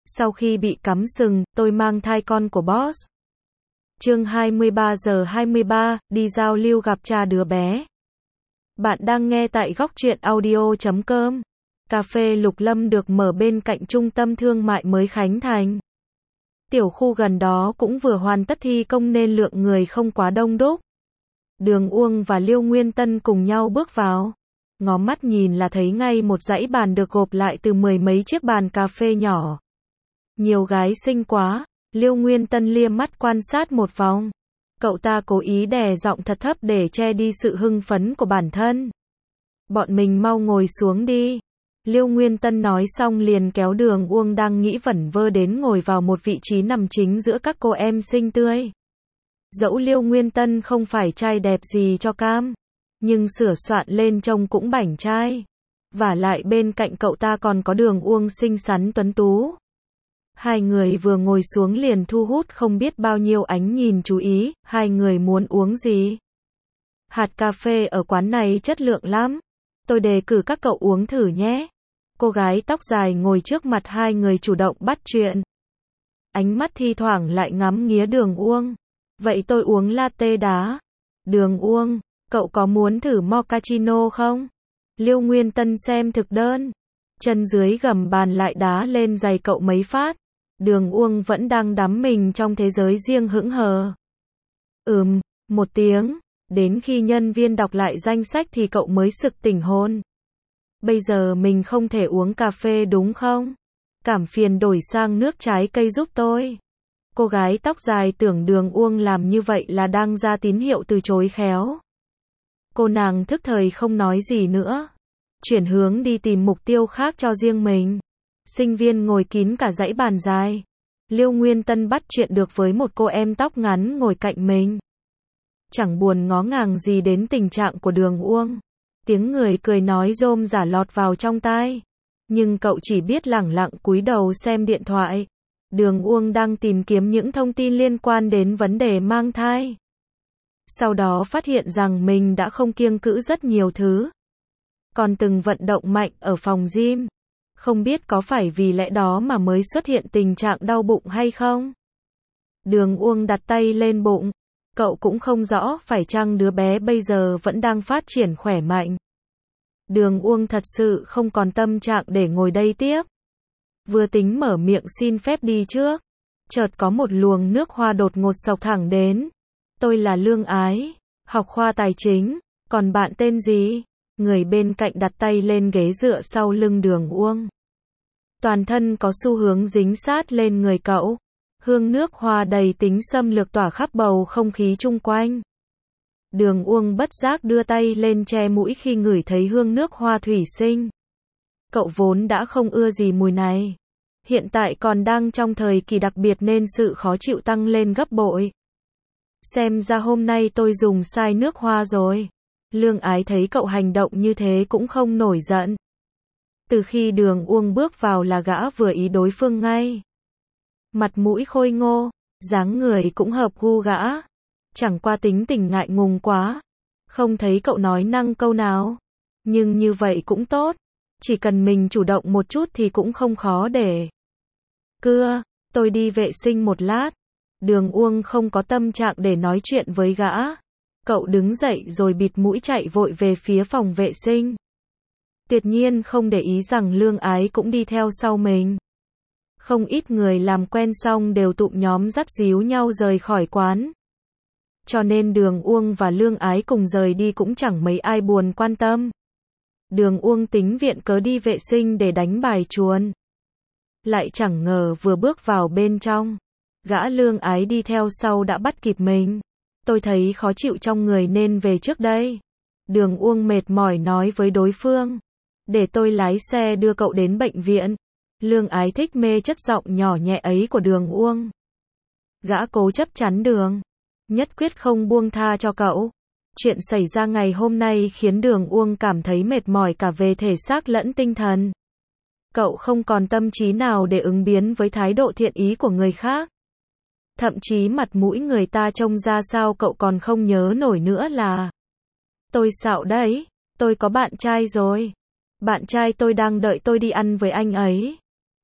Sau khi bị cắm sừng, tôi mang thai con của boss. Chương 23 giờ 23, đi giao lưu gặp cha đứa bé. Bạn đang nghe tại góc truyện audio.com. Cà phê Lục Lâm được mở bên cạnh trung tâm thương mại mới khánh thành. Tiểu khu gần đó cũng vừa hoàn tất thi công nên lượng người không quá đông đúc. Đường Uông và Liêu Nguyên Tân cùng nhau bước vào. Ngó mắt nhìn là thấy ngay một dãy bàn được gộp lại từ mười mấy chiếc bàn cà phê nhỏ. Nhiều gái xinh quá. Liêu Nguyên Tân liếc mắt quan sát một vòng. Cậu ta cố ý đè giọng thật thấp để che đi sự hưng phấn của bản thân. Bọn mình mau ngồi xuống đi. Liêu Nguyên Tân nói xong liền kéo Đường Uông đang nghĩ vẩn vơ đến ngồi vào một vị trí nằm chính giữa các cô em xinh tươi. Dẫu Liêu Nguyên Tân không phải trai đẹp gì cho cam, nhưng sửa soạn lên trông cũng bảnh trai. Vả lại bên cạnh cậu ta còn có Đường Uông xinh xắn tuấn tú. Hai người vừa ngồi xuống liền thu hút không biết bao nhiêu ánh nhìn chú ý. Hai người muốn uống gì? Hạt cà phê ở quán này chất lượng lắm. Tôi đề cử các cậu uống thử nhé. Cô gái tóc dài ngồi trước mặt hai người chủ động bắt chuyện. Ánh mắt thi thoảng lại ngắm nghía Đường Uông. Vậy tôi uống latte đá. Đường Uông, cậu có muốn thử mochaccino không? Liêu Nguyên Tân xem thực đơn. Chân dưới gầm bàn lại đá lên giày cậu mấy phát. Đường Uông vẫn đang đắm mình trong thế giới riêng hững hờ. Một tiếng. Đến khi nhân viên đọc lại danh sách thì cậu mới sực tỉnh hồn. Bây giờ mình không thể uống cà phê đúng không? Cảm phiền đổi sang nước trái cây giúp tôi. Cô gái tóc dài tưởng Đường Uông làm như vậy là đang ra tín hiệu từ chối khéo. Cô nàng thức thời không nói gì nữa. Chuyển hướng đi tìm mục tiêu khác cho riêng mình. Sinh viên ngồi kín cả dãy bàn dài. Liêu Nguyên Tân bắt chuyện được với một cô em tóc ngắn ngồi cạnh mình. Chẳng buồn ngó ngàng gì đến tình trạng của Đường Uông. Tiếng người cười nói rôm rả lọt vào trong tai. Nhưng cậu chỉ biết lẳng lặng cúi đầu xem điện thoại. Đường Uông đang tìm kiếm những thông tin liên quan đến vấn đề mang thai. Sau đó phát hiện rằng mình đã không kiêng cữ rất nhiều thứ. Còn từng vận động mạnh ở phòng gym. Không biết có phải vì lẽ đó mà mới xuất hiện tình trạng đau bụng hay không? Đường Uông đặt tay lên bụng. Cậu cũng không rõ phải chăng đứa bé bây giờ vẫn đang phát triển khỏe mạnh. Đường Uông thật sự không còn tâm trạng để ngồi đây tiếp. Vừa tính mở miệng xin phép đi trước. Chợt có một luồng nước hoa đột ngột xộc thẳng đến. Tôi là Lương Ái, học khoa tài chính, còn bạn tên gì? Người bên cạnh đặt tay lên ghế dựa sau lưng Đường Uông. Toàn thân có xu hướng dính sát lên người cậu. Hương nước hoa đầy tính xâm lược tỏa khắp bầu không khí chung quanh. Đường Uông bất giác đưa tay lên che mũi khi ngửi thấy hương nước hoa thủy sinh. Cậu vốn đã không ưa gì mùi này. Hiện tại còn đang trong thời kỳ đặc biệt nên sự khó chịu tăng lên gấp bội. Xem ra hôm nay tôi dùng sai nước hoa rồi. Lương Ái thấy cậu hành động như thế cũng không nổi giận. Từ khi Đường Uông bước vào là gã vừa ý đối phương ngay. Mặt mũi khôi ngô, dáng người cũng hợp gu gã. Chẳng qua tính tình ngại ngùng quá. Không thấy cậu nói năng câu nào. Nhưng như vậy cũng tốt. Chỉ cần mình chủ động một chút thì cũng không khó để. Cưa, tôi đi vệ sinh một lát. Đường Uông không có tâm trạng để nói chuyện với gã. Cậu đứng dậy rồi bịt mũi chạy vội về phía phòng vệ sinh. Tuyệt nhiên không để ý rằng Lương Ái cũng đi theo sau mình. Không ít người làm quen xong đều tụm nhóm dắt díu nhau rời khỏi quán. Cho nên Đường Uông và Lương Ái cùng rời đi cũng chẳng mấy ai buồn quan tâm. Đường Uông tính viện cớ đi vệ sinh để đánh bài chuồn. Lại chẳng ngờ vừa bước vào bên trong. Gã Lương Ái đi theo sau đã bắt kịp mình. Tôi thấy khó chịu trong người nên về trước đây. Đường Uông mệt mỏi nói với đối phương. Để tôi lái xe đưa cậu đến bệnh viện. Lương Ái thích mê chất giọng nhỏ nhẹ ấy của Đường Uông. Gã cố chấp chắn đường. Nhất quyết không buông tha cho cậu. Chuyện xảy ra ngày hôm nay khiến Đường Uông cảm thấy mệt mỏi cả về thể xác lẫn tinh thần. Cậu không còn tâm trí nào để ứng biến với thái độ thiện ý của người khác. Thậm chí mặt mũi người ta trông ra sao cậu còn không nhớ nổi nữa là. Tôi xạo đấy, tôi có bạn trai rồi. Bạn trai tôi đang đợi tôi đi ăn với anh ấy.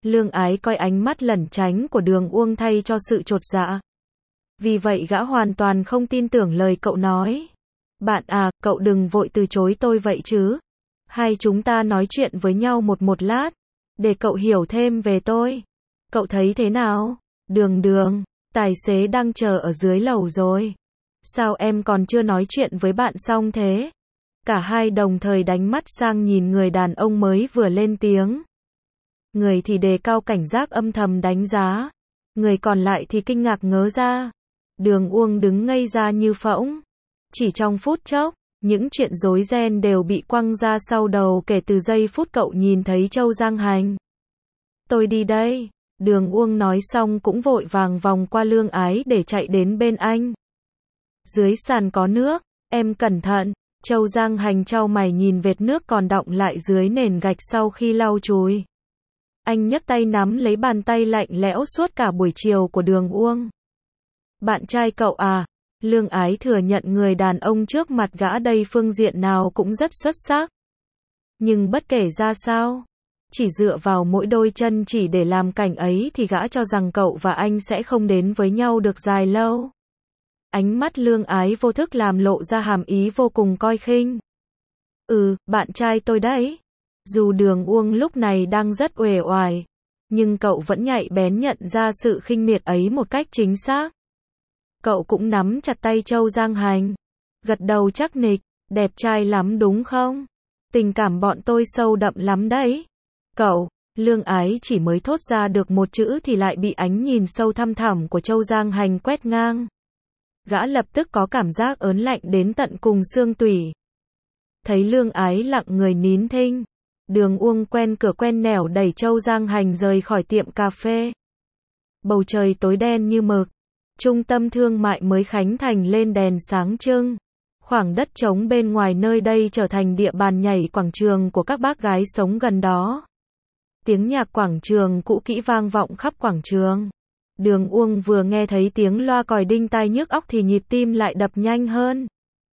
Lương Ái coi ánh mắt lẩn tránh của Đường Uông thay cho sự chột dạ. Vì vậy gã hoàn toàn không tin tưởng lời cậu nói. Bạn à, cậu đừng vội từ chối tôi vậy chứ. Hay chúng ta nói chuyện với nhau một lát, để cậu hiểu thêm về tôi. Cậu thấy thế nào? Đường, tài xế đang chờ ở dưới lầu rồi. Sao em còn chưa nói chuyện với bạn xong thế? Cả hai đồng thời đánh mắt sang nhìn người đàn ông mới vừa lên tiếng. Người thì đề cao cảnh giác âm thầm đánh giá. Người còn lại thì kinh ngạc ngớ ra. Đường Uông đứng ngây ra như phỗng. Chỉ trong phút chốc, những chuyện rối ren đều bị quăng ra sau đầu kể từ giây phút cậu nhìn thấy Châu Giang Hành. Tôi đi đây. Đường Uông nói xong cũng vội vàng vòng qua Lương Ái để chạy đến bên anh. Dưới sàn có nước, em cẩn thận. Châu Giang Hành chau mày nhìn vệt nước còn đọng lại dưới nền gạch sau khi lau chùi. Anh nhấc tay nắm lấy bàn tay lạnh lẽo suốt cả buổi chiều của Đường Uông. Bạn trai cậu à? Lương Ái thừa nhận người đàn ông trước mặt gã đây phương diện nào cũng rất xuất sắc. Nhưng bất kể ra sao, chỉ dựa vào mỗi đôi chân chỉ để làm cảnh ấy thì gã cho rằng cậu và anh sẽ không đến với nhau được dài lâu. Ánh mắt Lương Ái vô thức làm lộ ra hàm ý vô cùng coi khinh. Bạn trai tôi đấy. Dù Đường Uông lúc này đang rất uể oải, nhưng cậu vẫn nhạy bén nhận ra sự khinh miệt ấy một cách chính xác. Cậu cũng nắm chặt tay Châu Giang Hành, gật đầu chắc nịch, đẹp trai lắm đúng không? Tình cảm bọn tôi sâu đậm lắm đấy. Cậu, Lương Ái chỉ mới thốt ra được một chữ thì lại bị ánh nhìn sâu thăm thẳm của Châu Giang Hành quét ngang. Gã lập tức có cảm giác ớn lạnh đến tận cùng xương tủy. Thấy Lương Ái lặng người nín thinh, Đường Uông quen cửa quen nẻo đẩy Châu Giang Hành rời khỏi tiệm cà phê. Bầu trời tối đen như mực. Trung tâm thương mại mới khánh thành lên đèn sáng trưng. Khoảng đất trống bên ngoài nơi đây trở thành địa bàn nhảy quảng trường của các bác gái sống gần đó. Tiếng nhạc quảng trường cũ kỹ vang vọng khắp quảng trường. Đường Uông vừa nghe thấy tiếng loa còi đinh tai nhức óc thì nhịp tim lại đập nhanh hơn.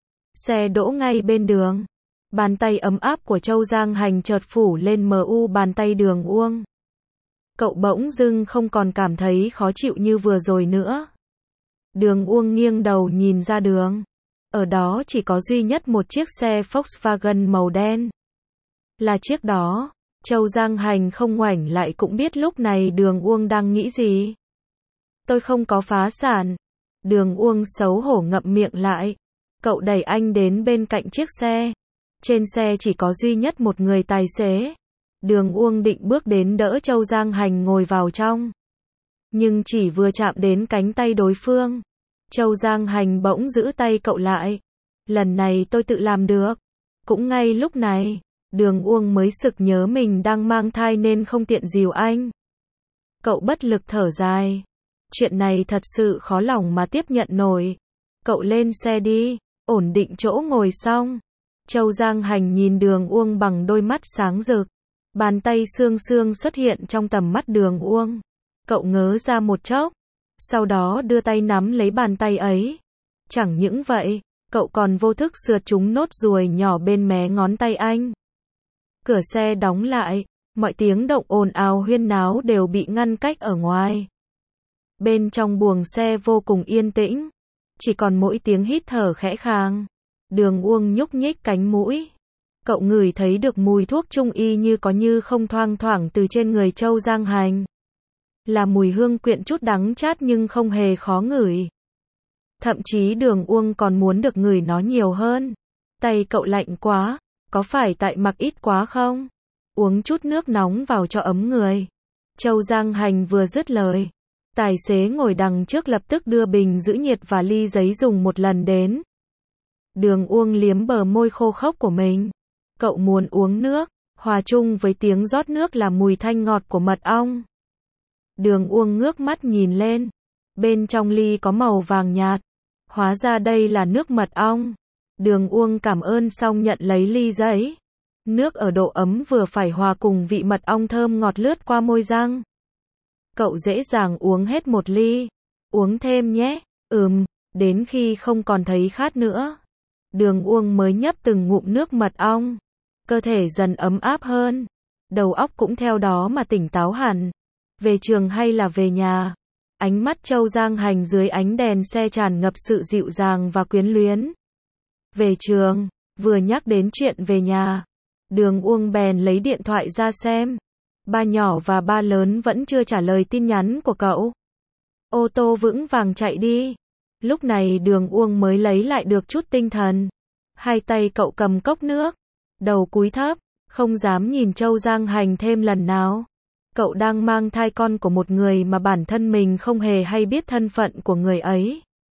Xe đỗ ngay bên đường. Bàn tay ấm áp của Châu Giang Hành chợt phủ lên bàn tay Đường Uông. Cậu bỗng dưng không còn cảm thấy khó chịu như vừa rồi nữa. Đường Uông nghiêng đầu nhìn ra đường. Ở đó chỉ có duy nhất một chiếc xe Volkswagen màu đen. Là chiếc đó. Châu Giang Hành không ngoảnh lại cũng biết lúc này Đường Uông đang nghĩ gì. Tôi không có phá sản. Đường Uông xấu hổ ngậm miệng lại. Cậu đẩy anh đến bên cạnh chiếc xe. Trên xe chỉ có duy nhất một người tài xế. Đường Uông định bước đến đỡ Châu Giang Hành ngồi vào trong. Nhưng chỉ vừa chạm đến cánh tay đối phương, Châu Giang Hành bỗng giữ tay cậu lại. Lần này tôi tự làm được. Cũng ngay lúc này, Đường Uông mới sực nhớ mình đang mang thai nên không tiện dìu anh. Cậu bất lực thở dài. Chuyện này thật sự khó lòng mà tiếp nhận nổi. Cậu lên xe đi, ổn định chỗ ngồi xong. Châu Giang Hành nhìn Đường Uông bằng đôi mắt sáng rực. Bàn tay xương xương xuất hiện trong tầm mắt Đường Uông. Cậu ngớ ra một chốc, sau đó đưa tay nắm lấy bàn tay ấy. Chẳng những vậy, cậu còn vô thức sượt trúng nốt ruồi nhỏ bên mé ngón tay anh. Cửa xe đóng lại, mọi tiếng động ồn ào huyên náo đều bị ngăn cách ở ngoài. Bên trong buồng xe vô cùng yên tĩnh, chỉ còn mỗi tiếng hít thở khẽ khàng. Đường Uông nhúc nhích cánh mũi. Cậu ngửi thấy được mùi thuốc trung y như có như không thoang thoảng từ trên người Châu Giang Hành. Là mùi hương quyện chút đắng chát nhưng không hề khó ngửi. Thậm chí Đường Uông còn muốn được ngửi nó nhiều hơn. Tay cậu lạnh quá, có phải tại mặc ít quá không? Uống chút nước nóng vào cho ấm người. Châu Giang Hành vừa dứt lời, tài xế ngồi đằng trước lập tức đưa bình giữ nhiệt và ly giấy dùng một lần đến. Đường Uông liếm bờ môi khô khốc của mình. Cậu muốn uống nước, hòa chung với tiếng rót nước là mùi thanh ngọt của mật ong. Đường Uông ngước mắt nhìn lên. Bên trong ly có màu vàng nhạt. Hóa ra đây là nước mật ong. Đường Uông cảm ơn xong nhận lấy ly giấy. Nước ở độ ấm vừa phải hòa cùng vị mật ong thơm ngọt lướt qua môi răng. Cậu dễ dàng uống hết một ly. Uống thêm nhé. Đến khi không còn thấy khát nữa. Đường Uông mới nhấp từng ngụm nước mật ong. Cơ thể dần ấm áp hơn. Đầu óc cũng theo đó mà tỉnh táo hẳn. Về trường hay là về nhà? Ánh mắt Châu Giang Hành dưới ánh đèn xe tràn ngập sự dịu dàng và quyến luyến. Về trường, vừa nhắc đến chuyện về nhà. Đường Uông bèn lấy điện thoại ra xem. Ba nhỏ và ba lớn vẫn chưa trả lời tin nhắn của cậu. Ô tô vững vàng chạy đi. Lúc này Đường Uông mới lấy lại được chút tinh thần. Hai tay cậu cầm cốc nước. Đầu cúi thấp, không dám nhìn Châu Giang Hành thêm lần nào. Cậu đang mang thai con của một người mà bản thân mình không hề hay biết thân phận của người ấy.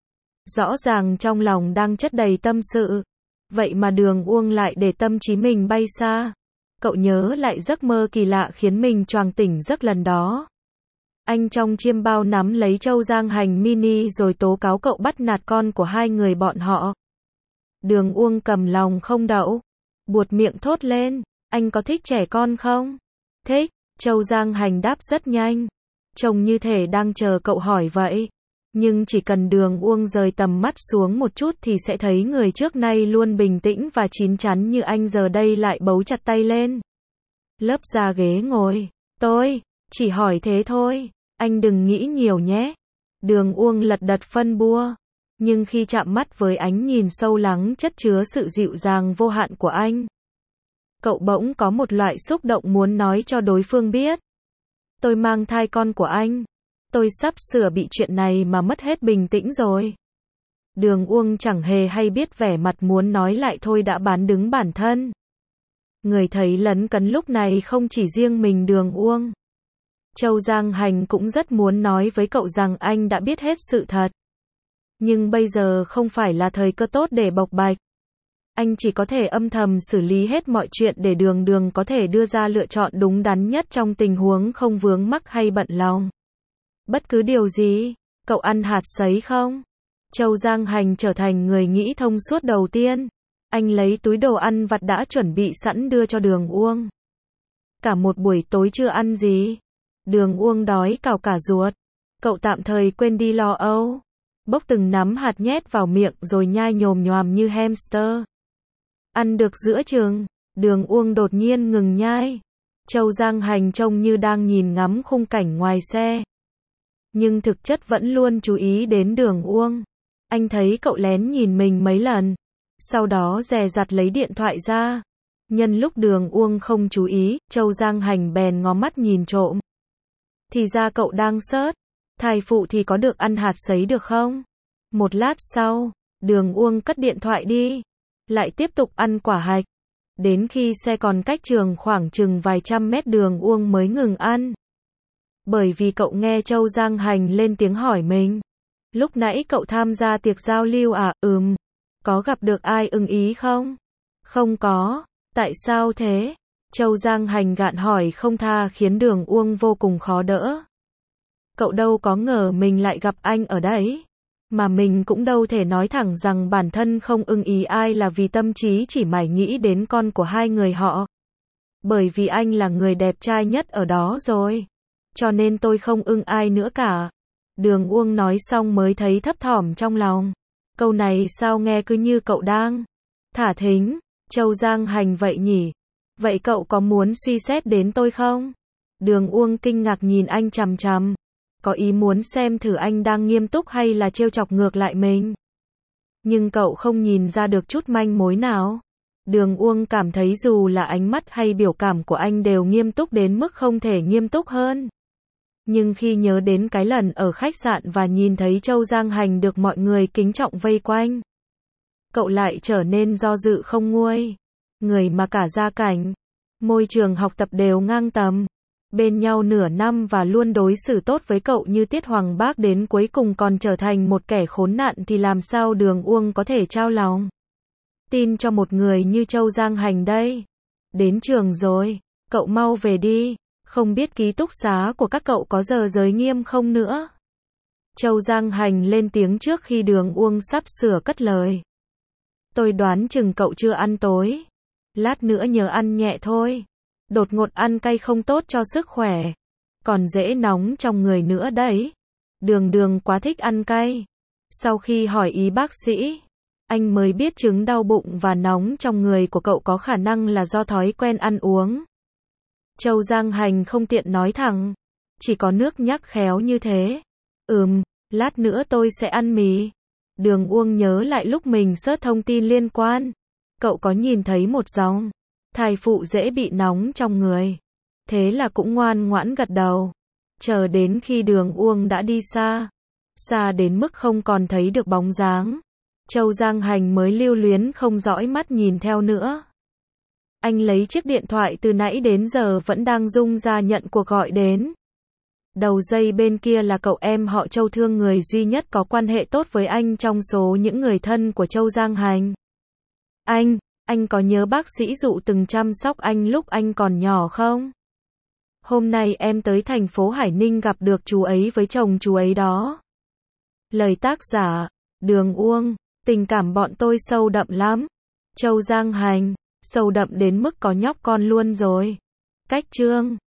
Rõ ràng trong lòng đang chất đầy tâm sự. Vậy mà Đường Uông lại để tâm trí mình bay xa. Cậu nhớ lại giấc mơ kỳ lạ khiến mình choàng tỉnh giấc lần đó. Anh trong chiêm bao nắm lấy Châu Giang Hành mini rồi tố cáo cậu bắt nạt con của hai người bọn họ. Đường Uông cầm lòng không đậu. Buột miệng thốt lên, anh có thích trẻ con không? Thích, Châu Giang Hành đáp rất nhanh. Trông như thể đang chờ cậu hỏi vậy. Nhưng chỉ cần Đường Uông rời tầm mắt xuống một chút thì sẽ thấy người trước nay luôn bình tĩnh và chín chắn như anh giờ đây lại bấu chặt tay lên. Lấp ra ghế ngồi. Tôi chỉ hỏi thế thôi, anh đừng nghĩ nhiều nhé. Đường Uông lật đật phân bua. Nhưng khi chạm mắt với ánh nhìn sâu lắng chất chứa sự dịu dàng vô hạn của anh, cậu bỗng có một loại xúc động muốn nói cho đối phương biết. Tôi mang thai con của anh. Tôi sắp sửa bị chuyện này mà mất hết bình tĩnh rồi. Đường Uông chẳng hề hay biết vẻ mặt muốn nói lại thôi đã bán đứng bản thân. Người thấy lấn cấn lúc này không chỉ riêng mình Đường Uông. Châu Giang Hành cũng rất muốn nói với cậu rằng anh đã biết hết sự thật. Nhưng bây giờ không phải là thời cơ tốt để bộc bạch. Anh chỉ có thể âm thầm xử lý hết mọi chuyện để Đường có thể đưa ra lựa chọn đúng đắn nhất trong tình huống không vướng mắc hay bận lòng. Bất cứ điều gì, cậu ăn hạt sấy không? Châu Giang Hành trở thành người nghĩ thông suốt đầu tiên. Anh lấy túi đồ ăn vặt đã chuẩn bị sẵn đưa cho Đường Uông. Cả một buổi tối chưa ăn gì. Đường Uông đói cào cả ruột. Cậu tạm thời quên đi lo âu. Bốc từng nắm hạt nhét vào miệng rồi nhai nhồm nhoàm như hamster. Ăn được giữa chừng, Đường Uông đột nhiên ngừng nhai. Châu Giang Hành trông như đang nhìn ngắm khung cảnh ngoài xe. Nhưng thực chất vẫn luôn chú ý đến Đường Uông. Anh thấy cậu lén nhìn mình mấy lần. Sau đó dè dặt lấy điện thoại ra. Nhân lúc Đường Uông không chú ý, Châu Giang Hành bèn ngó mắt nhìn trộm. Thì ra cậu đang search. Thai phụ thì có được ăn hạt sấy được không? Một lát sau, Đường Uông cất điện thoại đi. Lại tiếp tục ăn quả hạch. Đến khi xe còn cách trường khoảng chừng vài trăm mét Đường Uông mới ngừng ăn. Bởi vì cậu nghe Châu Giang Hành lên tiếng hỏi mình. Lúc nãy cậu tham gia tiệc giao lưu à? Có gặp được ai ưng ý không? Không có. Tại sao thế? Châu Giang Hành gạn hỏi không tha khiến Đường Uông vô cùng khó đỡ. Cậu đâu có ngờ mình lại gặp anh ở đấy. Mà mình cũng đâu thể nói thẳng rằng bản thân không ưng ý ai là vì tâm trí chỉ mải nghĩ đến con của hai người họ. Bởi vì anh là người đẹp trai nhất ở đó rồi. Cho nên tôi không ưng ai nữa cả. Đường Uông nói xong mới thấy thấp thỏm trong lòng. Câu này sao nghe cứ như cậu đang thả thính. Châu Giang Hành vậy nhỉ? Vậy cậu có muốn suy xét đến tôi không? Đường Uông kinh ngạc nhìn anh chằm chằm. Có ý muốn xem thử anh đang nghiêm túc hay là trêu chọc ngược lại mình. Nhưng cậu không nhìn ra được chút manh mối nào. Đường Uông cảm thấy dù là ánh mắt hay biểu cảm của anh đều nghiêm túc đến mức không thể nghiêm túc hơn. Nhưng khi nhớ đến cái lần ở khách sạn và nhìn thấy Châu Giang Hành được mọi người kính trọng vây quanh, cậu lại trở nên do dự không nguôi. Người mà cả gia cảnh, môi trường học tập đều ngang tầm, bên nhau nửa năm và luôn đối xử tốt với cậu như Tiết Hoàng Bác đến cuối cùng còn trở thành một kẻ khốn nạn thì làm sao Đường Uông có thể trao lòng tin cho một người như Châu Giang Hành đây. Đến trường rồi, cậu mau về đi, không biết ký túc xá của các cậu có giờ giới nghiêm không nữa. Châu Giang Hành lên tiếng trước khi Đường Uông sắp sửa cất lời. Tôi đoán chừng cậu chưa ăn tối. Lát nữa nhớ ăn nhẹ thôi. Đột ngột ăn cay không tốt cho sức khỏe. Còn dễ nóng trong người nữa đấy. Đường quá thích ăn cay. Sau khi hỏi ý bác sĩ, anh mới biết chứng đau bụng và nóng trong người của cậu có khả năng là do thói quen ăn uống. Châu Giang Hành không tiện nói thẳng. Chỉ có nước nhắc khéo như thế. Lát nữa tôi sẽ ăn mì. Đường Uông nhớ lại lúc mình search thông tin liên quan. Cậu có nhìn thấy một dòng. Thai phụ dễ bị nóng trong người. Thế là cũng ngoan ngoãn gật đầu. Chờ đến khi Đường Uông đã đi xa. Xa đến mức không còn thấy được bóng dáng. Châu Giang Hành mới lưu luyến không dõi mắt nhìn theo nữa. Anh lấy chiếc điện thoại từ nãy đến giờ vẫn đang rung ra nhận cuộc gọi đến. Đầu dây bên kia là cậu em họ Châu Thương, người duy nhất có quan hệ tốt với anh trong số những người thân của Châu Giang Hành. Anh có nhớ bác sĩ Dụ từng chăm sóc anh lúc anh còn nhỏ không? Hôm nay em tới thành phố Hải Ninh gặp được chú ấy với chồng chú ấy đó. Lời tác giả, Đường Uông, tình cảm bọn tôi sâu đậm lắm. Châu Giang Hành, sâu đậm đến mức có nhóc con luôn rồi. Cách chương